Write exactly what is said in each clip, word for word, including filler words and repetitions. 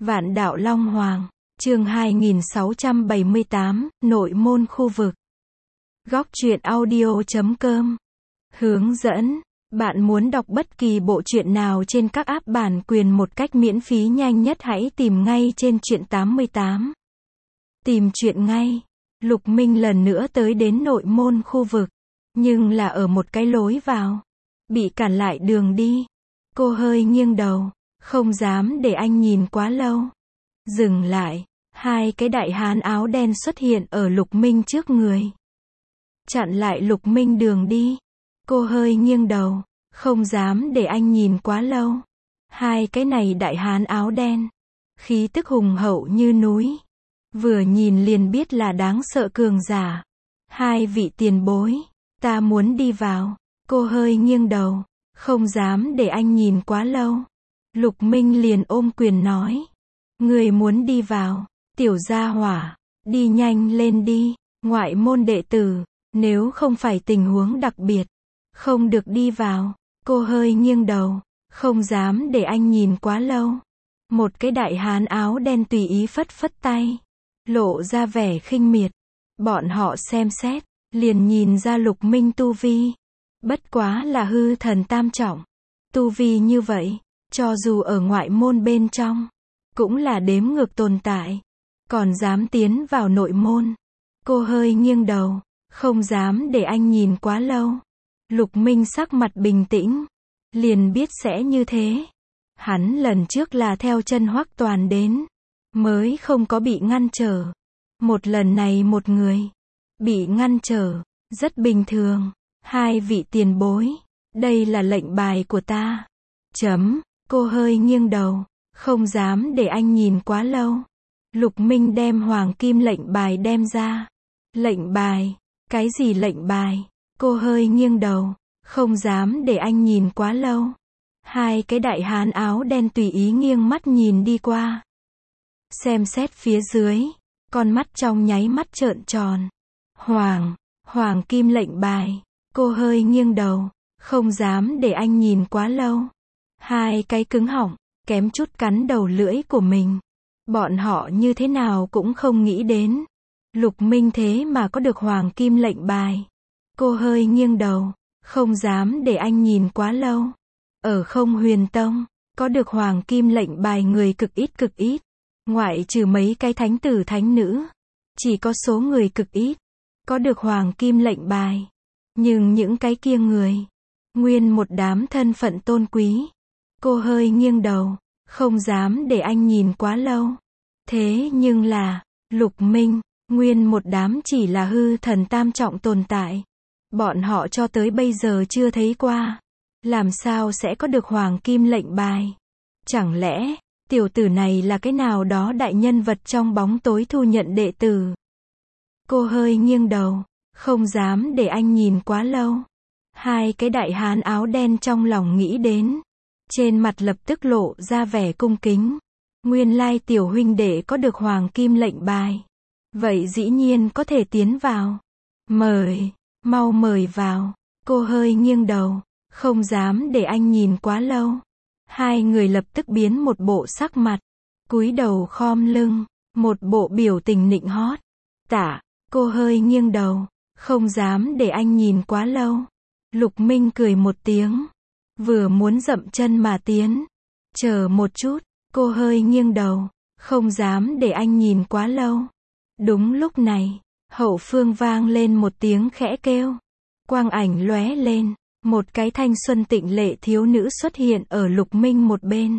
Vạn đạo Long Hoàng, chương hai nghìn sáu trăm bảy mươi tám, nội môn khu vực. Góc truyện audio chấm com. Hướng dẫn, bạn muốn đọc bất kỳ bộ truyện nào trên các app bản quyền một cách miễn phí nhanh nhất hãy tìm ngay trên truyện tám mươi tám. Tìm truyện ngay. Lục Minh lần nữa tới đến nội môn khu vực, nhưng là ở một cái lối vào. Bị cản lại đường đi. Cô hơi nghiêng đầu, không dám để anh nhìn quá lâu. Dừng lại, hai cái đại hán áo đen xuất hiện ở Lục Minh trước người. Chặn lại Lục Minh đường đi. Cô hơi nghiêng đầu, không dám để anh nhìn quá lâu. Hai cái này đại hán áo đen, khí tức hùng hậu như núi. Vừa nhìn liền biết là đáng sợ cường giả. Hai vị tiền bối, ta muốn đi vào. Cô hơi nghiêng đầu, không dám để anh nhìn quá lâu. Lục Minh liền ôm quyền nói. Người muốn đi vào, tiểu gia hỏa, đi nhanh lên đi, ngoại môn đệ tử, nếu không phải tình huống đặc biệt, không được đi vào. Cô hơi nghiêng đầu, không dám để anh nhìn quá lâu. Một cái đại hán áo đen tùy ý phất phất tay, lộ ra vẻ khinh miệt. Bọn họ xem xét, liền nhìn ra Lục Minh tu vi. Bất quá là hư thần tam trọng. Tu vi như vậy, cho dù ở ngoại môn bên trong, cũng là đếm ngược tồn tại. Còn dám tiến vào nội môn. Cô hơi nghiêng đầu, không dám để anh nhìn quá lâu. Lục Minh sắc mặt bình tĩnh, liền biết sẽ như thế. Hắn lần trước là theo chân Hoắc Toàn đến, mới không có bị ngăn trở. Một lần này một người bị ngăn trở, rất bình thường. Hai vị tiền bối, đây là lệnh bài của ta. Chấm, cô hơi nghiêng đầu, không dám để anh nhìn quá lâu. Lục Minh đem hoàng kim lệnh bài đem ra. Lệnh bài? Cái gì lệnh bài? Cô hơi nghiêng đầu, không dám để anh nhìn quá lâu. Hai cái đại hán áo đen tùy ý nghiêng mắt nhìn đi qua. Xem xét phía dưới, con mắt trong nháy mắt trợn tròn. Hoàng, hoàng kim lệnh bài. Cô hơi nghiêng đầu, không dám để anh nhìn quá lâu. Hai cái cứng họng, kém chút cắn đầu lưỡi của mình. Bọn họ như thế nào cũng không nghĩ đến. Lục Minh thế mà có được hoàng kim lệnh bài. Cô hơi nghiêng đầu, không dám để anh nhìn quá lâu. Ở Không Huyền Tông, có được hoàng kim lệnh bài người cực ít cực ít. Ngoại trừ mấy cái thánh tử thánh nữ, chỉ có số người cực ít có được hoàng kim lệnh bài. Nhưng những cái kia người, nguyên một đám thân phận tôn quý. Cô hơi nghiêng đầu, không dám để anh nhìn quá lâu. Thế nhưng là, Lục Minh, nguyên một đám chỉ là hư thần tam trọng tồn tại. Bọn họ cho tới bây giờ chưa thấy qua. Làm sao sẽ có được hoàng kim lệnh bài? Chẳng lẽ, tiểu tử này là cái nào đó đại nhân vật trong bóng tối thu nhận đệ tử? Cô hơi nghiêng đầu, không dám để anh nhìn quá lâu. Hai cái đại hán áo đen trong lòng nghĩ đến. Trên mặt lập tức lộ ra vẻ cung kính. Nguyên lai tiểu huynh đệ có được hoàng kim lệnh bài. Vậy dĩ nhiên có thể tiến vào. Mời, mau mời vào. Cô hơi nghiêng đầu, không dám để anh nhìn quá lâu. Hai người lập tức biến một bộ sắc mặt, cúi đầu khom lưng, một bộ biểu tình nịnh hót. Tạ, cô hơi nghiêng đầu, không dám để anh nhìn quá lâu. Lục Minh cười một tiếng, vừa muốn dậm chân mà tiến. Chờ một chút, cô hơi nghiêng đầu, không dám để anh nhìn quá lâu. Đúng lúc này, hậu phương vang lên một tiếng khẽ kêu. Quang ảnh lóe lên, một cái thanh xuân tịnh lệ thiếu nữ xuất hiện ở Lục Minh một bên.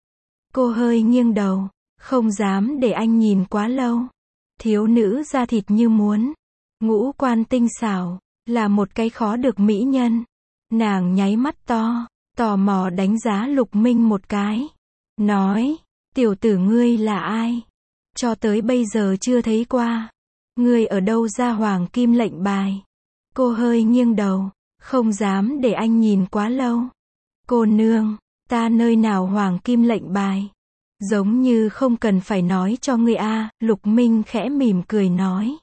Cô hơi nghiêng đầu, không dám để anh nhìn quá lâu. Thiếu nữ da thịt như muốn, ngũ quan tinh xảo, là một cái khó được mỹ nhân. Nàng nháy mắt to, tò mò đánh giá Lục Minh một cái. Nói, tiểu tử ngươi là ai? Cho tới bây giờ chưa thấy qua. Ngươi ở đâu ra hoàng kim lệnh bài? Cô hơi nghiêng đầu, không dám để anh nhìn quá lâu. Cô nương, ta nơi nào hoàng kim lệnh bài? Giống như không cần phải nói cho ngươi a. Lục Minh khẽ mỉm cười nói.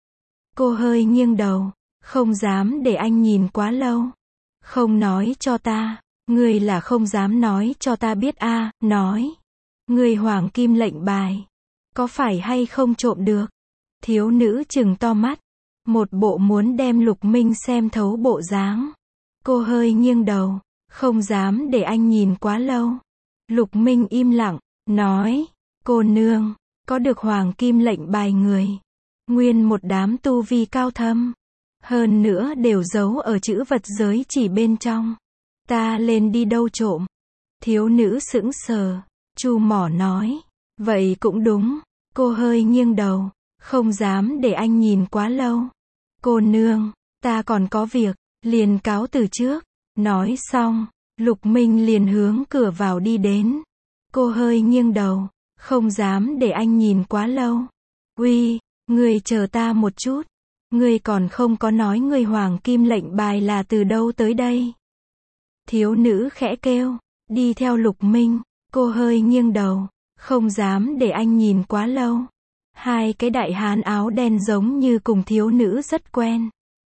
Cô hơi nghiêng đầu, không dám để anh nhìn quá lâu. Không nói cho ta, ngươi là không dám nói cho ta biết a. Nói, Người hoàng kim lệnh bài. Có phải hay không trộm được? Thiếu nữ trừng to mắt. Một bộ muốn đem Lục Minh xem thấu bộ dáng. Cô hơi nghiêng đầu. Không dám để anh nhìn quá lâu. Lục Minh im lặng, nói. Cô nương, có được hoàng kim lệnh bài người. Nguyên một đám tu vi cao thâm. Hơn nữa đều giấu ở chữ vật giới chỉ bên trong. Ta lên đi đâu trộm? Thiếu nữ sững sờ. Chu mỏ nói. Vậy cũng đúng. Cô hơi nghiêng đầu. Không dám để anh nhìn quá lâu. Cô nương, ta còn có việc. Liền cáo từ trước. Nói xong, Lục Minh liền hướng cửa vào đi đến. Cô hơi nghiêng đầu. Không dám để anh nhìn quá lâu. Uy, người chờ ta một chút. Ngươi còn không có nói ngươi hoàng kim lệnh bài là từ đâu tới đây. Thiếu nữ khẽ kêu, đi theo Lục Minh. Cô hơi nghiêng đầu, không dám để anh nhìn quá lâu. Hai cái đại hán áo đen giống như cùng thiếu nữ rất quen.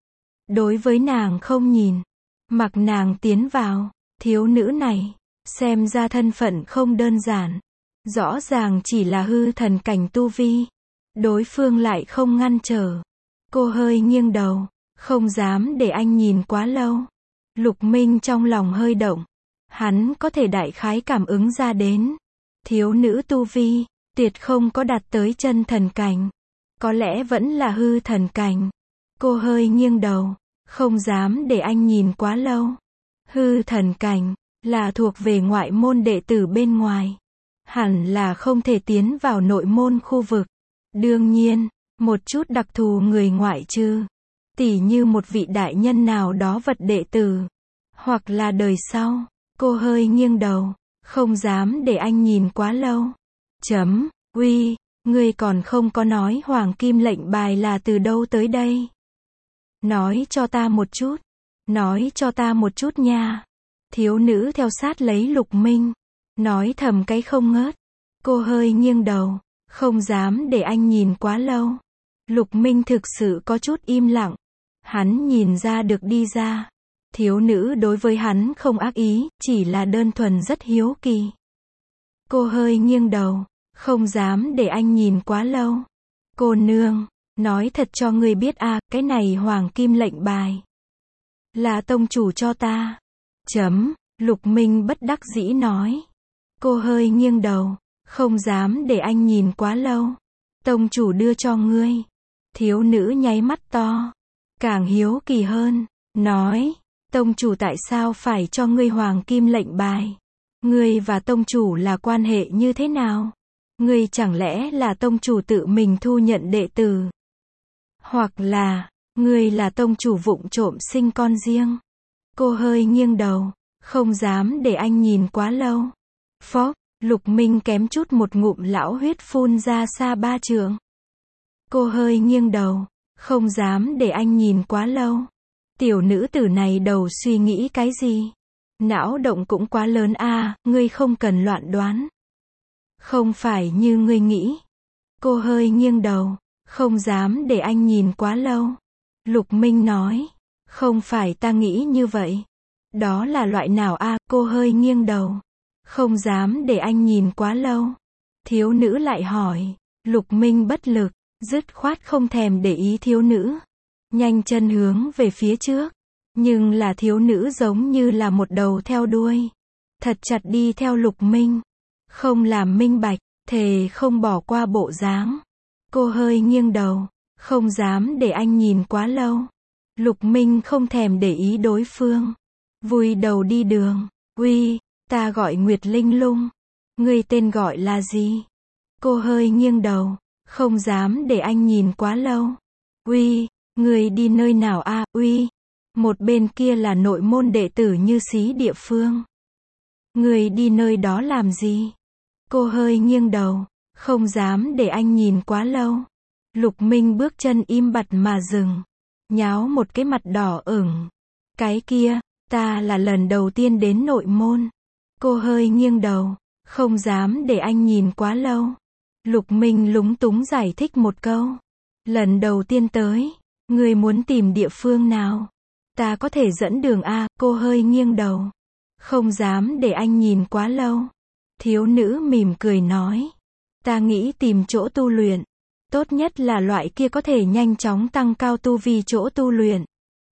Đối với nàng không nhìn, mặc nàng tiến vào. Thiếu nữ này, xem ra thân phận không đơn giản. Rõ ràng chỉ là hư thần cảnh tu vi. Đối phương lại không ngăn trở. Cô hơi nghiêng đầu, không dám để anh nhìn quá lâu. Lục Minh trong lòng hơi động. Hắn có thể đại khái cảm ứng ra đến. Thiếu nữ tu vi, tuyệt không có đạt tới chân thần cảnh. Có lẽ vẫn là hư thần cảnh. Cô hơi nghiêng đầu, không dám để anh nhìn quá lâu. Hư thần cảnh, là thuộc về ngoại môn đệ tử bên ngoài. Hẳn là không thể tiến vào nội môn khu vực. Đương nhiên, một chút đặc thù người ngoại trừ. Tỉ như một vị đại nhân nào đó vật đệ tử. Hoặc là đời sau. Cô hơi nghiêng đầu. Không dám để anh nhìn quá lâu. Chấm, uy, ngươi còn không có nói hoàng kim lệnh bài là từ đâu tới đây. Nói cho ta một chút. Nói cho ta một chút nha. Thiếu nữ theo sát lấy Lục Minh. Nói thầm cái không ngớt. Cô hơi nghiêng đầu. Không dám để anh nhìn quá lâu. Lục Minh thực sự có chút im lặng. Hắn nhìn ra được đi ra. Thiếu nữ đối với hắn không ác ý, chỉ là đơn thuần rất hiếu kỳ. Cô hơi nghiêng đầu. Không dám để anh nhìn quá lâu. Cô nương, nói thật cho ngươi biết a, à, cái này hoàng kim lệnh bài. Là tông chủ cho ta. Chấm, Lục Minh bất đắc dĩ nói. Cô hơi nghiêng đầu. Không dám để anh nhìn quá lâu. Tông chủ đưa cho ngươi. Thiếu nữ nháy mắt to. Càng hiếu kỳ hơn. Nói. Tông chủ tại sao phải cho ngươi hoàng kim lệnh bài? Ngươi và tông chủ là quan hệ như thế nào? Ngươi chẳng lẽ là tông chủ tự mình thu nhận đệ tử? Hoặc là, ngươi là tông chủ vụng trộm sinh con riêng? Cô hơi nghiêng đầu. Không dám để anh nhìn quá lâu. Phốc. Lục Minh kém chút một ngụm lão huyết phun ra xa ba trượng. Cô hơi nghiêng đầu. Không dám để anh nhìn quá lâu. Tiểu nữ tử này đầu suy nghĩ cái gì? Não động cũng quá lớn a, à, ngươi không cần loạn đoán. Không phải như ngươi nghĩ. Cô hơi nghiêng đầu. Không dám để anh nhìn quá lâu. Lục Minh nói. Không phải ta nghĩ như vậy. Đó là loại nào a? À? Cô hơi nghiêng đầu. Không dám để anh nhìn quá lâu. Thiếu nữ lại hỏi. Lục Minh bất lực, dứt khoát không thèm để ý thiếu nữ. Nhanh chân hướng về phía trước. Nhưng là thiếu nữ giống như là một đầu theo đuôi. Thật chặt đi theo Lục Minh. Không làm minh bạch, thề không bỏ qua bộ dáng. Cô hơi nghiêng đầu. Không dám để anh nhìn quá lâu. Lục Minh không thèm để ý đối phương. Vùi đầu đi đường. Uy, ta gọi Nguyệt Linh Lung. Ngươi tên gọi là gì? Cô hơi nghiêng đầu. Không dám để anh nhìn quá lâu. Uy, ngươi đi nơi nào a? À? Uy, một bên kia là nội môn đệ tử như xí địa phương. Ngươi đi nơi đó làm gì? Cô hơi nghiêng đầu. Không dám để anh nhìn quá lâu. Lục Minh bước chân im bặt mà dừng. Nháo một cái mặt đỏ ửng. Cái kia, ta là lần đầu tiên đến nội môn. Cô hơi nghiêng đầu. Không dám để anh nhìn quá lâu. Lục Minh lúng túng giải thích một câu. Lần đầu tiên tới. Ngươi muốn tìm địa phương nào? Ta có thể dẫn đường a. Cô hơi nghiêng đầu. Không dám để anh nhìn quá lâu. Thiếu nữ mỉm cười nói. Ta nghĩ tìm chỗ tu luyện. Tốt nhất là loại kia có thể nhanh chóng tăng cao tu vi chỗ tu luyện.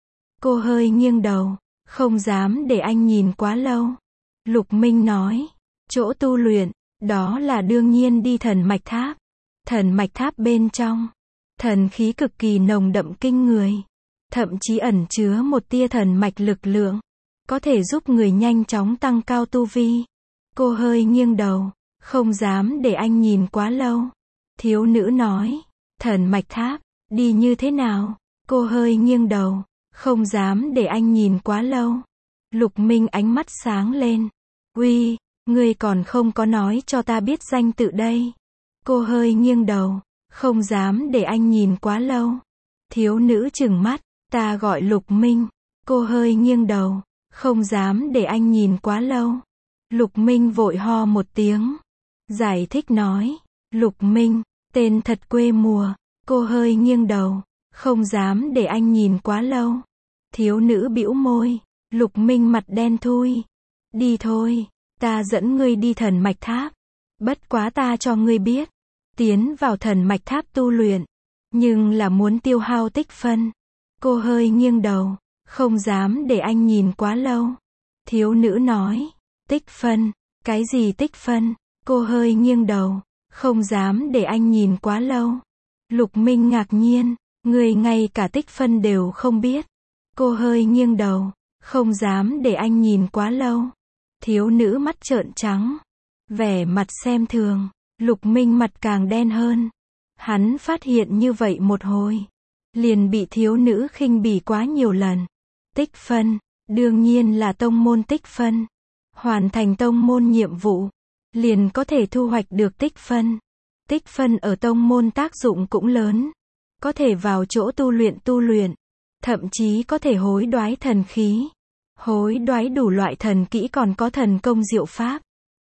Cô hơi nghiêng đầu. Không dám để anh nhìn quá lâu. Lục Minh nói. Chỗ tu luyện, đó là đương nhiên đi thần mạch tháp. Thần mạch tháp bên trong, thần khí cực kỳ nồng đậm kinh người. Thậm chí ẩn chứa một tia thần mạch lực lượng. Có thể giúp người nhanh chóng tăng cao tu vi. Cô hơi nghiêng đầu. Không dám để anh nhìn quá lâu. Thiếu nữ nói. Thần mạch tháp, đi như thế nào? Cô hơi nghiêng đầu. Không dám để anh nhìn quá lâu. Lục Minh ánh mắt sáng lên. Uy, ngươi còn không có nói cho ta biết danh tự đây. Cô hơi nghiêng đầu. Không dám để anh nhìn quá lâu. Thiếu nữ trừng mắt. Ta gọi Lục Minh. Cô hơi nghiêng đầu. Không dám để anh nhìn quá lâu. Lục Minh vội ho một tiếng. Giải thích nói. Lục Minh, tên thật quê mùa. Cô hơi nghiêng đầu. Không dám để anh nhìn quá lâu. Thiếu nữ bĩu môi. Lục Minh mặt đen thui. Đi thôi, ta dẫn ngươi đi thần mạch tháp. Bất quá ta cho ngươi biết. Tiến vào thần mạch tháp tu luyện. Nhưng là muốn tiêu hao tích phân. Cô hơi nghiêng đầu. Không dám để anh nhìn quá lâu. Thiếu nữ nói. Tích phân. Cái gì tích phân? Cô hơi nghiêng đầu. Không dám để anh nhìn quá lâu. Lục Minh ngạc nhiên. Người ngay cả tích phân đều không biết. Cô hơi nghiêng đầu. Không dám để anh nhìn quá lâu. Thiếu nữ mắt trợn trắng. Vẻ mặt xem thường. Lục Minh mặt càng đen hơn. Hắn phát hiện như vậy một hồi. Liền bị thiếu nữ khinh bỉ quá nhiều lần. Tích phân. Đương nhiên là tông môn tích phân. Hoàn thành tông môn nhiệm vụ. Liền có thể thu hoạch được tích phân. Tích phân ở tông môn tác dụng cũng lớn. Có thể vào chỗ tu luyện tu luyện. Thậm chí có thể hối đoái thần khí. Hối đoái đủ loại thần kỹ còn có thần công diệu pháp.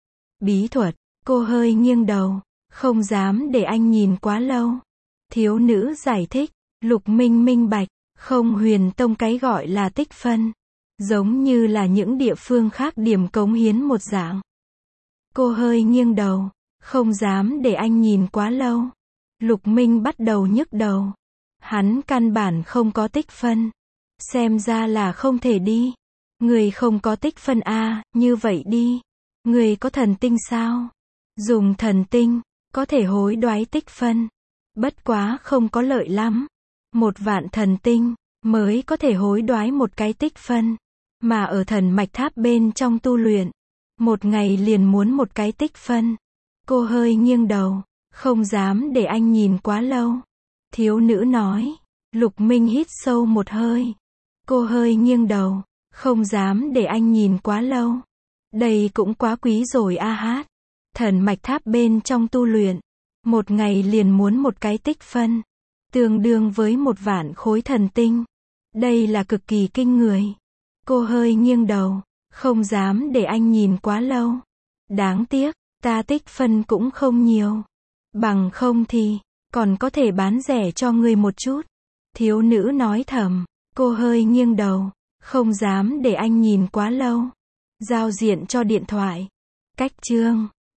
Bí thuật. Cô hơi nghiêng đầu. Không dám để anh nhìn quá lâu. Thiếu nữ giải thích. Lục Minh minh bạch. Không huyền tông cái gọi là tích phân. Giống như là những địa phương khác điểm cống hiến một dạng. Cô hơi nghiêng đầu. Không dám để anh nhìn quá lâu. Lục Minh bắt đầu nhức đầu. Hắn căn bản không có tích phân. Xem ra là không thể đi. Người không có tích phân a, như vậy đi. Người có thần tinh sao? Dùng thần tinh, có thể hối đoái tích phân. Bất quá không có lợi lắm. Một vạn thần tinh, mới có thể hối đoái một cái tích phân. Mà ở thần mạch tháp bên trong tu luyện. Một ngày liền muốn một cái tích phân. Cô hơi nghiêng đầu. Không dám để anh nhìn quá lâu. Thiếu nữ nói. Lục Minh hít sâu một hơi. Cô hơi nghiêng đầu. Không dám để anh nhìn quá lâu. Đây cũng quá quý rồi a hát. Thần mạch tháp bên trong tu luyện. Một ngày liền muốn một cái tích phân. Tương đương với một vạn khối thần tinh. Đây là cực kỳ kinh người. Cô hơi nghiêng đầu. Không dám để anh nhìn quá lâu. Đáng tiếc, ta tích phân cũng không nhiều. Bằng không thì, còn có thể bán rẻ cho người một chút. Thiếu nữ nói thầm. Cô hơi nghiêng đầu. Không dám để anh nhìn quá lâu. Giao diện cho điện thoại. Cách chương